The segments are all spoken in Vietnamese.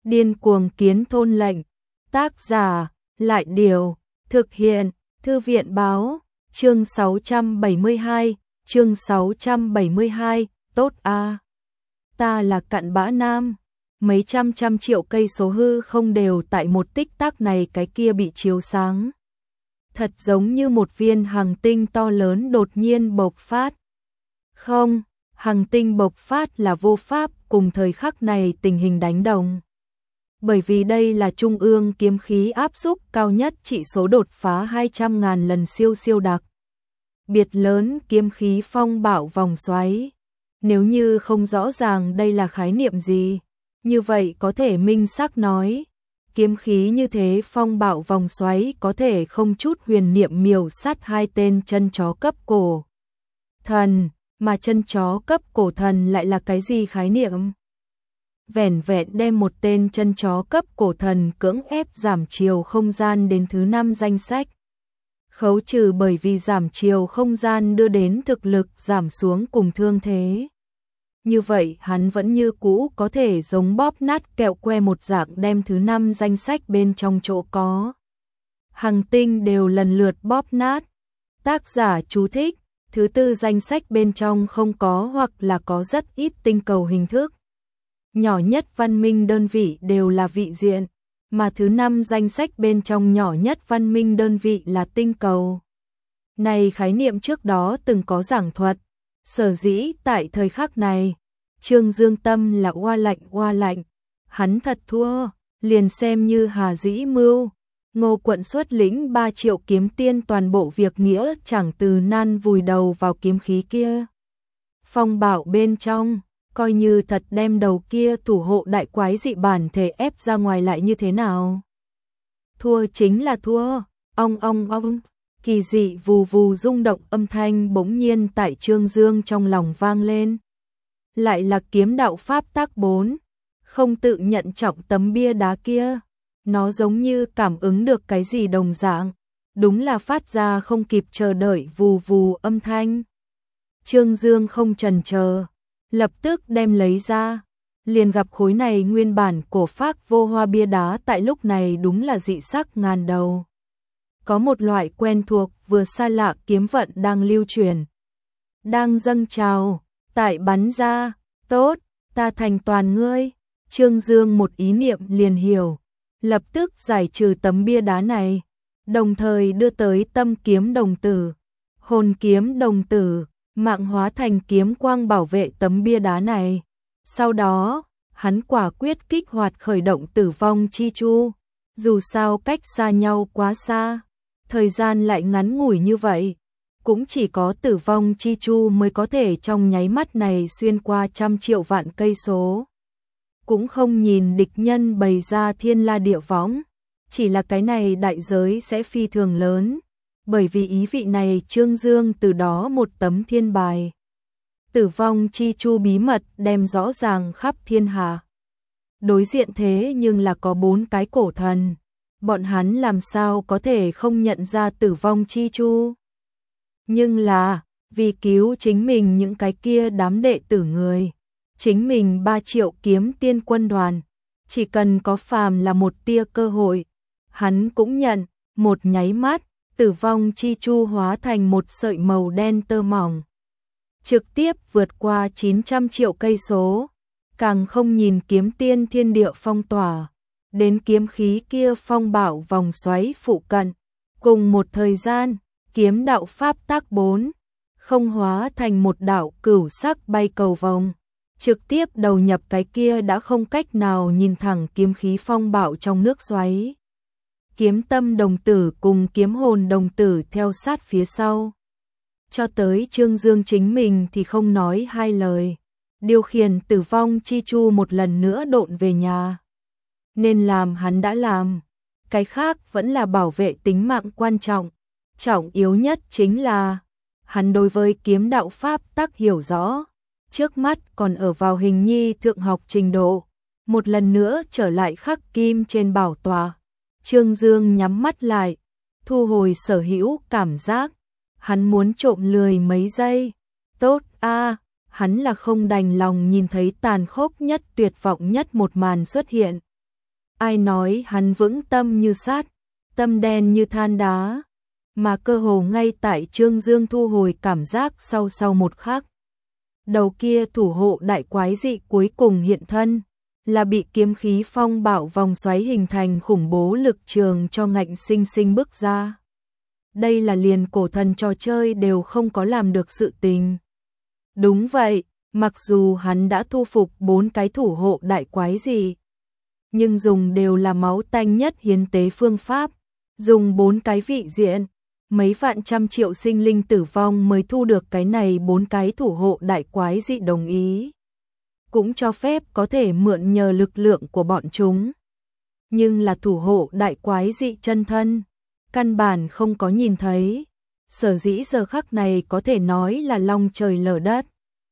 Điên cuồng kiến thôn lệnh. Tác giả, Lại Điều. Thực hiện, Thư viện Báo. Chương 672, chương 672, tốt a. Ta là cặn bã nam. Mấy trăm triệu cây số hư không đều tại một tích tắc này cái kia bị chiếu sáng. Thật giống như một viên hành tinh to lớn đột nhiên bộc phát. Không, hành tinh bộc phát là vô pháp cùng thời khắc này tình hình đánh đồng. Bởi vì đây là trung ương kiếm khí áp xúc cao nhất, trị số đột phá 200.000 lần siêu đặc. Biệt lớn kiếm khí phong bạo vòng xoáy. Nếu như không rõ ràng đây là khái niệm gì, như vậy có thể minh xác nói, kiếm khí như thế phong bạo vòng xoáy có thể không chút huyền niệm miểu sát hai tên chân chó cấp cổ thần, mà chân chó cấp cổ thần lại là cái gì khái niệm? Vẻn vẹn đem một tên chân chó cấp cổ thần cưỡng ép giảm chiều không gian đến thứ 5 danh sách. Khấu trừ bởi vì giảm chiều không gian đưa đến thực lực giảm xuống cùng thương thế. Như vậy hắn vẫn như cũ có thể giống bóp nát kẹo que một dạng đem thứ 5 danh sách bên trong chỗ có hành tinh đều lần lượt bóp nát. Tác giả chú thích, thứ 4 danh sách bên trong không có hoặc là có rất ít tinh cầu hình thức. Nhỏ nhất văn minh đơn vị đều là vị diện, mà thứ 5 danh sách bên trong nhỏ nhất văn minh đơn vị là tinh cầu. Này khái niệm trước đó từng có giảng thuật, sở dĩ tại thời khắc này, Trương Dương tâm là oa lạnh, hắn thật thua, liền xem như Hà Dĩ Mưu, Ngô Quận xuất lĩnh 3 triệu kiếm tiên toàn bộ việc nghĩa chẳng từ nan vùi đầu vào kiếm khí kia. Phong bạo bên trong, coi như thật đem đầu kia thủ hộ đại quái dị bản thể ép ra ngoài lại như thế nào? Thua chính là thua, ong, kỳ dị vù vù rung động âm thanh bỗng nhiên tại Trương Dương trong lòng vang lên. Lại là kiếm đạo pháp tác 4, không tự nhận trọng tấm bia đá kia, nó giống như cảm ứng được cái gì đồng dạng, đúng là phát ra không kịp chờ đợi vù vù âm thanh. Trương Dương không chần chờ, lập tức đem lấy ra, liền gặp khối này nguyên bản cổ phác vô hoa bia đá tại lúc này đúng là dị sắc ngàn đầu. Có một loại quen thuộc vừa xa lạ kiếm vận đang lưu truyền, đang dâng trào, tại bắn ra, tốt, ta thành toàn ngươi. Trương Dương một ý niệm liền hiểu, lập tức giải trừ tấm bia đá này, đồng thời đưa tới tâm kiếm đồng tử, hồn kiếm đồng tử, mạng hóa thành kiếm quang bảo vệ tấm bia đá này. Sau đó, hắn quả quyết kích hoạt khởi động tử vong chi chu, dù sao cách xa nhau quá xa, thời gian lại ngắn ngủi như vậy, cũng chỉ có tử vong chi chu mới có thể trong nháy mắt này xuyên qua trăm triệu vạn cây số. Cũng không nhìn địch nhân bày ra thiên la địa võng, chỉ là cái này đại giới sẽ phi thường lớn, bởi vì ý vị này Trương Dương từ đó một tấm thiên bài. Tử vong chi chu bí mật đem rõ ràng khắp thiên hạ. Đối diện thế nhưng là có 4 cái cổ thần, bọn hắn làm sao có thể không nhận ra tử vong chi chu. Nhưng là, vì cứu chính mình những cái kia đám đệ tử người, chính mình 3 triệu kiếm tiên quân đoàn, chỉ cần có phàm là một tia cơ hội, hắn cũng nhận, một nháy mắt, tử vong chi chu hóa thành một sợi màu đen tơ mỏng, trực tiếp vượt qua 900 triệu cây số, càng không nhìn kiếm tiên thiên địa phong tỏa, đến kiếm khí kia phong bạo vòng xoáy phụ cận, cùng một thời gian, kiếm đạo pháp tác 4, không hóa thành một đạo cửu sắc bay cầu vòng, trực tiếp đầu nhập cái kia đã không cách nào nhìn thẳng kiếm khí phong bạo trong nước xoáy. Kiếm tâm đồng tử cùng kiếm hồn đồng tử theo sát phía sau. Cho tới Trương Dương chính mình thì không nói hai lời, điều khiển tử vong chi chu một lần nữa độn về nhà. Nên làm hắn đã làm, cái khác vẫn là bảo vệ tính mạng quan trọng. Trọng yếu nhất chính là, hắn đối với kiếm đạo pháp tắc hiểu rõ, trước mắt còn ở vào hình nhi thượng học trình độ, một lần nữa trở lại khắc kim trên bảo tọa. Trương Dương nhắm mắt lại, thu hồi sở hữu cảm giác, hắn muốn trộm lười mấy giây. Tốt a, hắn là không đành lòng nhìn thấy tàn khốc nhất tuyệt vọng nhất một màn xuất hiện. Ai nói hắn vững tâm như sắt, tâm đen như than đá, mà cơ hồ ngay tại Trương Dương thu hồi cảm giác sau một khắc. Đầu kia thủ hộ đại quái dị cuối cùng hiện thân, là bị kiếm khí phong bạo vòng xoáy hình thành khủng bố lực trường cho ngạnh sinh sinh bước ra. Đây là liền cổ thần trò chơi đều không có làm được sự tình. Đúng vậy, mặc dù hắn đã thu phục 4 cái thủ hộ đại quái dị, nhưng dùng đều là máu tanh nhất hiến tế phương pháp, dùng 4 cái vị diện, mấy vạn trăm triệu sinh linh tử vong mới thu được cái này 4 cái thủ hộ đại quái dị đồng ý. Cũng cho phép có thể mượn nhờ lực lượng của bọn chúng. Nhưng là thủ hộ đại quái dị chân thân, căn bản không có nhìn thấy. Sở dĩ giờ khắc này có thể nói là long trời lở đất.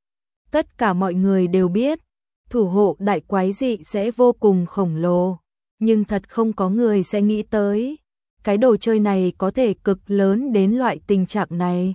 Tất cả mọi người đều biết, thủ hộ đại quái dị sẽ vô cùng khổng lồ, nhưng thật không có người sẽ nghĩ tới. Cái đồ chơi này có thể cực lớn đến loại tình trạng này.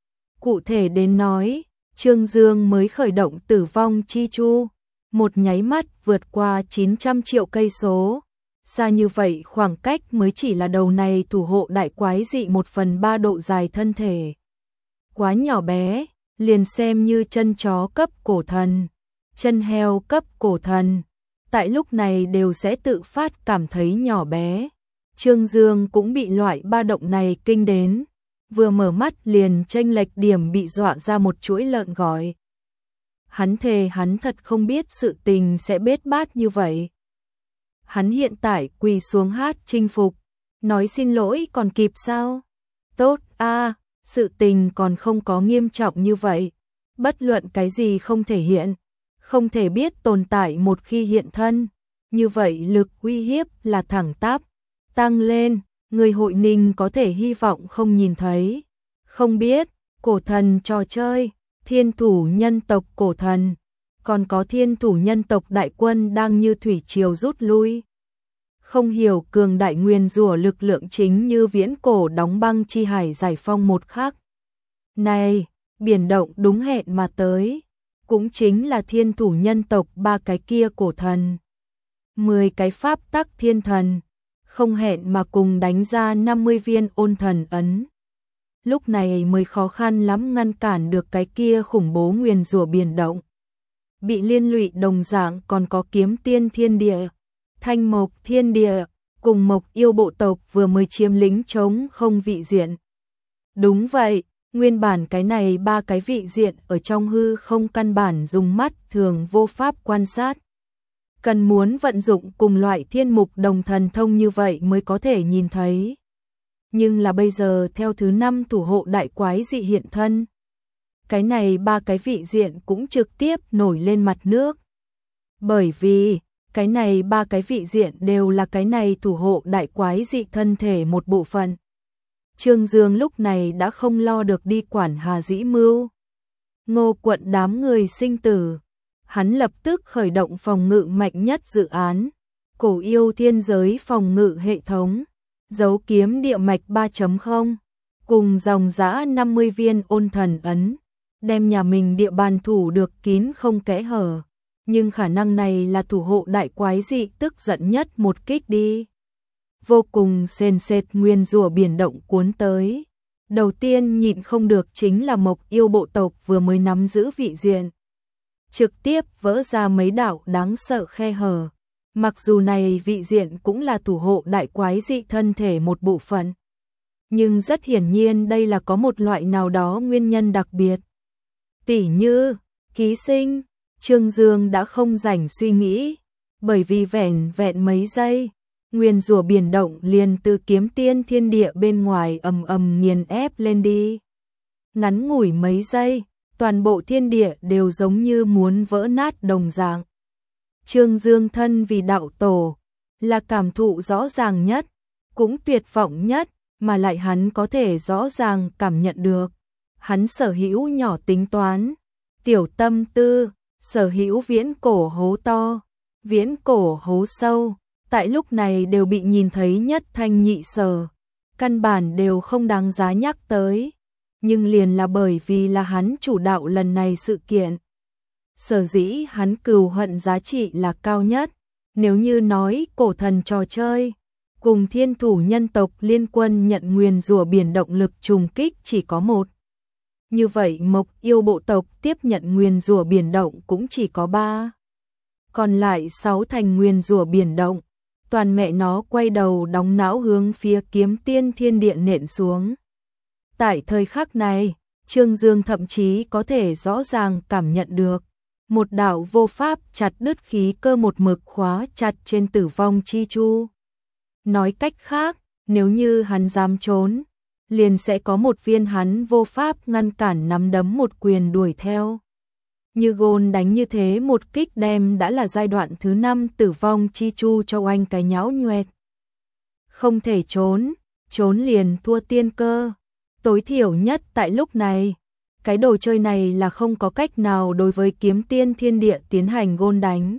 Cụ thể đến nói, Trương Dương mới khởi động tử vong chi chu, một nháy mắt vượt qua 900 triệu cây số. Xa như vậy khoảng cách mới chỉ là đầu này thủ hộ đại quái dị 1/3 độ dài thân thể. Quá nhỏ bé, liền xem như chân chó cấp cổ thần, chân heo cấp cổ thần, tại lúc này đều sẽ tự phát cảm thấy nhỏ bé. Trương Dương cũng bị loại ba động này kinh đến, vừa mở mắt liền chênh lệch điểm bị dọa ra một chuỗi lợn gọi. Hắn thề hắn thật không biết sự tình sẽ bết bát như vậy. Hắn hiện tại quỳ xuống hát chinh phục, nói xin lỗi còn kịp sao? Tốt a, sự tình còn không có nghiêm trọng như vậy. Bất luận cái gì không thể hiện, không thể biết tồn tại một khi hiện thân, như vậy lực uy hiếp là thẳng tắp tăng lên, người hội ninh có thể hy vọng không nhìn thấy. Không biết, cổ thần trò chơi, thiên thủ nhân tộc cổ thần, còn có thiên thủ nhân tộc đại quân đang như thủy triều rút lui. Không hiểu cường đại nguyên rủa lực lượng chính như viễn cổ đóng băng chi hải giải phong một khắc. Này, biển động đúng hẹn mà tới, cũng chính là thiên thủ nhân tộc 3 cái kia cổ thần. 10 cái pháp tắc thiên thần, không hẹn mà cùng đánh ra 50 viên ôn thần ấn. Lúc này mới khó khăn lắm ngăn cản được cái kia khủng bố nguyền rủa biển động. Bị liên lụy đồng dạng còn có kiếm tiên thiên địa, thanh mộc thiên địa, cùng mộc yêu bộ tộc vừa mới chiếm lĩnh chống không vị diện. Đúng vậy, nguyên bản cái này 3 cái vị diện ở trong hư không căn bản dùng mắt thường vô pháp quan sát. Cần muốn vận dụng cùng loại thiên mục đồng thần thông như vậy mới có thể nhìn thấy. Nhưng là bây giờ theo thứ 5 thủ hộ đại quái dị hiện thân, cái này 3 cái vị diện cũng trực tiếp nổi lên mặt nước. Bởi vì, cái này 3 cái vị diện đều là cái này thủ hộ đại quái dị thân thể một bộ phận. Trương Dương lúc này đã không lo được đi quản Hà Dĩ Mưu, Ngô Quận đám người sinh tử. Hắn lập tức khởi động phòng ngự mạnh nhất dự án, cổ yêu thiên giới phòng ngự hệ thống, dấu kiếm địa mạch 3.0, cùng dòng dã 50 viên ôn thần ấn, đem nhà mình địa bàn thủ được kín không kẽ hở. Nhưng khả năng này là thủ hộ đại quái dị tức giận nhất một kích đi. Vô cùng sền sệt nguyên rủa biển động cuốn tới. Đầu tiên nhịn không được chính là mộc yêu bộ tộc vừa mới nắm giữ vị diện. Trực tiếp vỡ ra mấy đạo đáng sợ khe hở. Mặc dù này vị diện cũng là thủ hộ đại quái dị thân thể một bộ phận. Nhưng rất hiển nhiên đây là có một loại nào đó nguyên nhân đặc biệt. Tỉ như, ký sinh, Trương Dương đã không rảnh suy nghĩ. Bởi vì vẻn vẹn mấy giây, nguyên rủa biển động liền từ kiếm tiên thiên địa bên ngoài ầm ầm nghiền ép lên đi. Ngắn ngủi mấy giây, toàn bộ thiên địa đều giống như muốn vỡ nát đồng dạng. Trương Dương thân vì đạo tổ, là cảm thụ rõ ràng nhất, cũng tuyệt vọng nhất, mà lại hắn có thể rõ ràng cảm nhận được. Hắn sở hữu nhỏ tính toán, tiểu tâm tư, sở hữu viễn cổ hố to, viễn cổ hố sâu, tại lúc này đều bị nhìn thấy nhất thanh nhị sở, căn bản đều không đáng giá nhắc tới. Nhưng liền là bởi vì là hắn chủ đạo lần này sự kiện. Sở dĩ hắn cừu hận giá trị là cao nhất, Nếu như nói cổ thần trò chơi, cùng thiên thủ nhân tộc liên quân nhận nguyền rủa biển động lực trùng kích chỉ có một. Như vậy Mộc Yêu bộ tộc tiếp nhận nguyền rủa biển động cũng chỉ có 3. Còn lại 6 thành nguyền rủa biển động, toàn mẹ nó quay đầu đóng não hướng phía Kiếm Tiên Thiên Địa nện xuống. Tại thời khắc này, Trương Dương thậm chí có thể rõ ràng cảm nhận được một đạo vô pháp chặt đứt khí cơ một mực khóa chặt trên Tử Vong Chi Chu. Nói cách khác, nếu như hắn dám trốn, liền sẽ có một viên hắn vô pháp ngăn cản nắm đấm một quyền đuổi theo. Như gôn đánh như thế một kích đem đã là giai đoạn thứ 5 Tử Vong Chi Chu cho oanh cái nhão nhoẹt. Không thể trốn, trốn liền thua tiên cơ. Tối thiểu nhất tại lúc này, cái đồ chơi này là không có cách nào đối với Kiếm Tiên Thiên Địa tiến hành gôn đánh.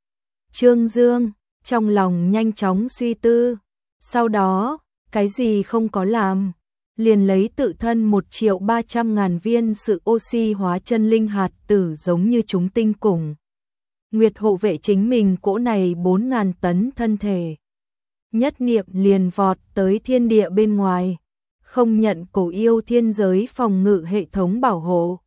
Trương Dương, trong lòng nhanh chóng suy tư, sau đó, cái gì không có làm, liền lấy tự thân 1.300.000 viên sự oxy hóa chân linh hạt tử giống như chúng tinh cùng. Nguyệt hộ vệ chính mình cỗ này 4.000 tấn thân thể. Nhất niệm liền vọt tới thiên địa bên ngoài, không nhận cổ yêu thiên giới phòng ngự hệ thống bảo hộ.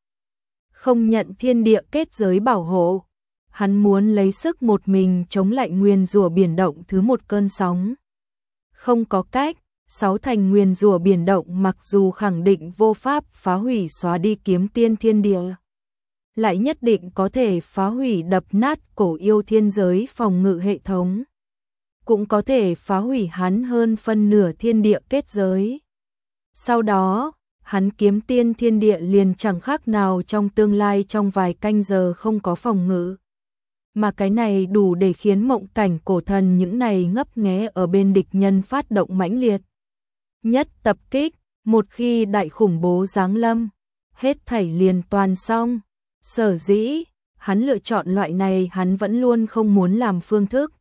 Không nhận thiên địa kết giới bảo hộ. Hắn muốn lấy sức một mình chống lại nguyền rủa biển động thứ một cơn sóng. Không có cách, 6 thành nguyền rủa biển động mặc dù khẳng định vô pháp phá hủy xóa đi Kiếm Tiên Thiên Địa, lại nhất định có thể phá hủy đập nát cổ yêu thiên giới phòng ngự hệ thống. Cũng có thể phá hủy hắn hơn phân nửa thiên địa kết giới. Sau đó, hắn Kiếm Tiên Thiên Địa liền chẳng khác nào trong tương lai trong vài canh giờ không có phòng ngự. Mà cái này đủ để khiến mộng cảnh cổ thần những này ngấp nghé ở bên địch nhân phát động mãnh liệt. Nhất tập kích, một khi đại khủng bố giáng lâm, hết thảy liền toàn xong. Sở dĩ, hắn lựa chọn loại này hắn vẫn luôn không muốn làm phương thức.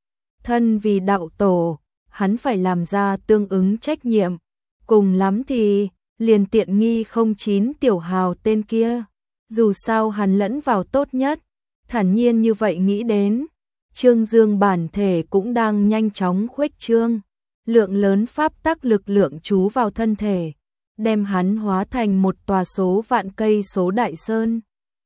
Thân vì đạo tổ, hắn phải làm ra tương ứng trách nhiệm. Cùng lắm thì, liền tiện nghi 09 tiểu hào tên kia. Dù sao hắn lẫn vào tốt nhất, thản nhiên như vậy nghĩ đến. Trương Dương bản thể cũng đang nhanh chóng khuếch trương. Lượng lớn pháp tắc lực lượng trú vào thân thể, đem hắn hóa thành một tòa số vạn cây số đại sơn.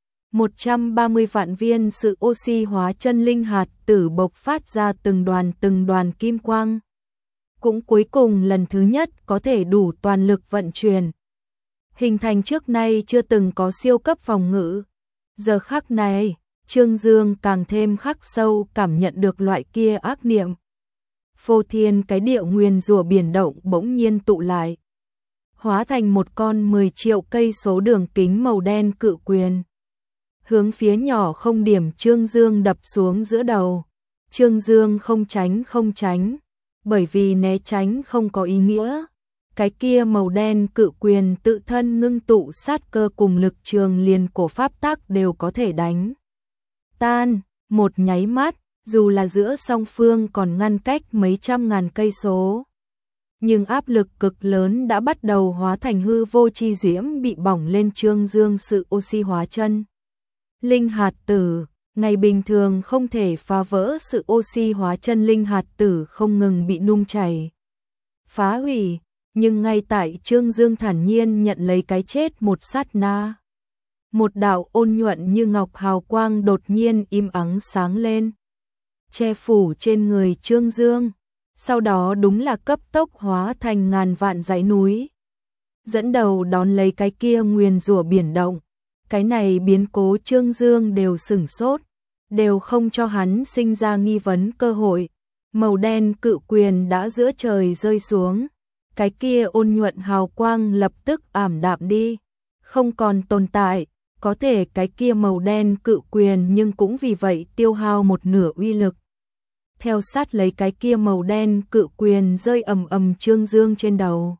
130 vạn viên sự oxy hóa chân linh hạt tử bộc phát ra từng đoàn kim quang. Cũng cuối cùng lần thứ nhất có thể đủ toàn lực vận chuyển. Hình thành trước nay chưa từng có siêu cấp phòng ngự. Giờ khắc này, Trương Dương càng thêm khắc sâu cảm nhận được loại kia ác niệm. Phô thiên cái điệu nguyền rủa biển động bỗng nhiên tụ lại, hóa thành một con 10 triệu cây số đường kính màu đen cự quyền. Hướng phía nhỏ không điểm Trương Dương đập xuống giữa đầu. Trương Dương không tránh, bởi vì né tránh không có ý nghĩa. Cái kia màu đen cự quyền tự thân ngưng tụ sát cơ cùng lực trường liền cổ pháp tắc đều có thể đánh tan. Một nháy mắt, dù là giữa song phương còn ngăn cách mấy trăm ngàn cây số, nhưng áp lực cực lớn đã bắt đầu hóa thành hư vô chi diễm bị bỏng lên Trương Dương sự oxy hóa chân. Linh hạt tử, ngày bình thường không thể phá vỡ sự oxy hóa chân linh hạt tử không ngừng bị nung chảy, phá hủy, nhưng ngay tại Trương Dương thản nhiên nhận lấy cái chết một sát na. Một đạo ôn nhuận như ngọc hào quang đột nhiên im ắng sáng lên, che phủ trên người Trương Dương, sau đó đúng là cấp tốc hóa thành ngàn vạn dãy núi. Dẫn đầu đón lấy cái kia nguyền rủa biển động, cái này biến cố Trương Dương đều sửng sốt, đều không cho hắn sinh ra nghi vấn cơ hội. Màu đen cự quyền đã giữa trời rơi xuống, cái kia ôn nhuận hào quang lập tức ảm đạm đi, không còn tồn tại. Có thể cái kia màu đen cự quyền nhưng cũng vì vậy tiêu hao một nửa uy lực. Theo sát lấy cái kia màu đen cự quyền rơi ầm ầm Trương Dương trên đầu.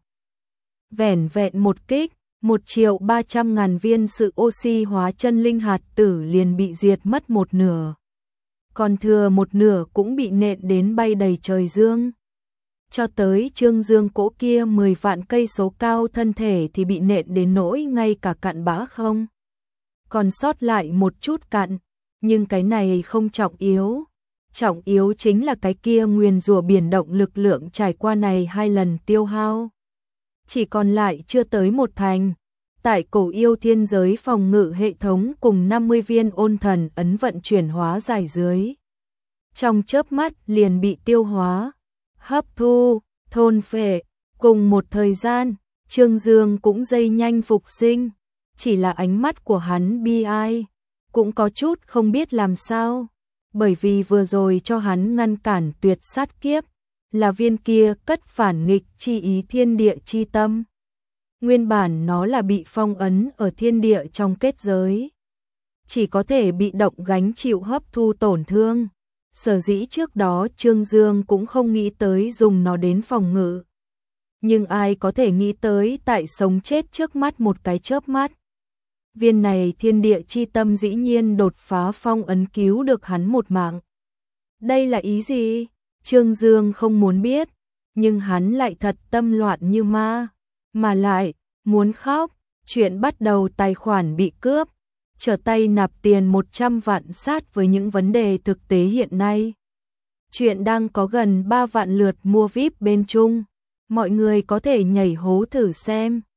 Vẻn vẹn một kích, 1.300.000 viên sự oxy hóa chân linh hạt tử liền bị diệt mất một nửa. Còn thừa một nửa cũng bị nện đến bay đầy trời dương. Cho tới Trương Dương cỗ kia 10 vạn cây số cao thân thể thì bị nện đến nỗi ngay cả cặn bã không. Còn sót lại một chút cặn, nhưng cái này không trọng yếu. trọng yếu chính là cái kia nguyền rủa biển động lực lượng trải qua này 2 lần tiêu hao. Chỉ còn lại chưa tới 1 thành. Tại Cổ Yêu thiên giới phòng ngự hệ thống cùng 50 viên ôn thần ấn vận chuyển hóa giải dưới. Trong chớp mắt liền bị tiêu hóa, hấp thu, thôn phệ, cùng một thời gian, Trương Dương cũng dây nhanh phục sinh, chỉ là ánh mắt của hắn bi ai, cũng có chút không biết làm sao, bởi vì vừa rồi cho hắn ngăn cản tuyệt sát kiếp, là viên kia cất phản nghịch chi ý thiên địa chi tâm. Nguyên bản nó là bị phong ấn ở thiên địa trong kết giới, chỉ có thể bị động gánh chịu hấp thu tổn thương. Sở dĩ trước đó Trương Dương cũng không nghĩ tới dùng nó đến phòng ngự. Nhưng ai có thể nghĩ tới tại sống chết trước mắt một cái chớp mắt. Viên này thiên địa chi tâm dĩ nhiên đột phá phong ấn cứu được hắn một mạng. Đây là ý gì? Trương Dương không muốn biết, nhưng hắn lại thật tâm loạn như ma. Mà lại, muốn khóc, chuyện bắt đầu tài khoản bị cướp. Trở tay nạp tiền 100 vạn sát với những vấn đề thực tế hiện nay. Chuyện đang có gần 3 vạn lượt mua VIP bên Trung. Mọi người có thể nhảy hố thử xem.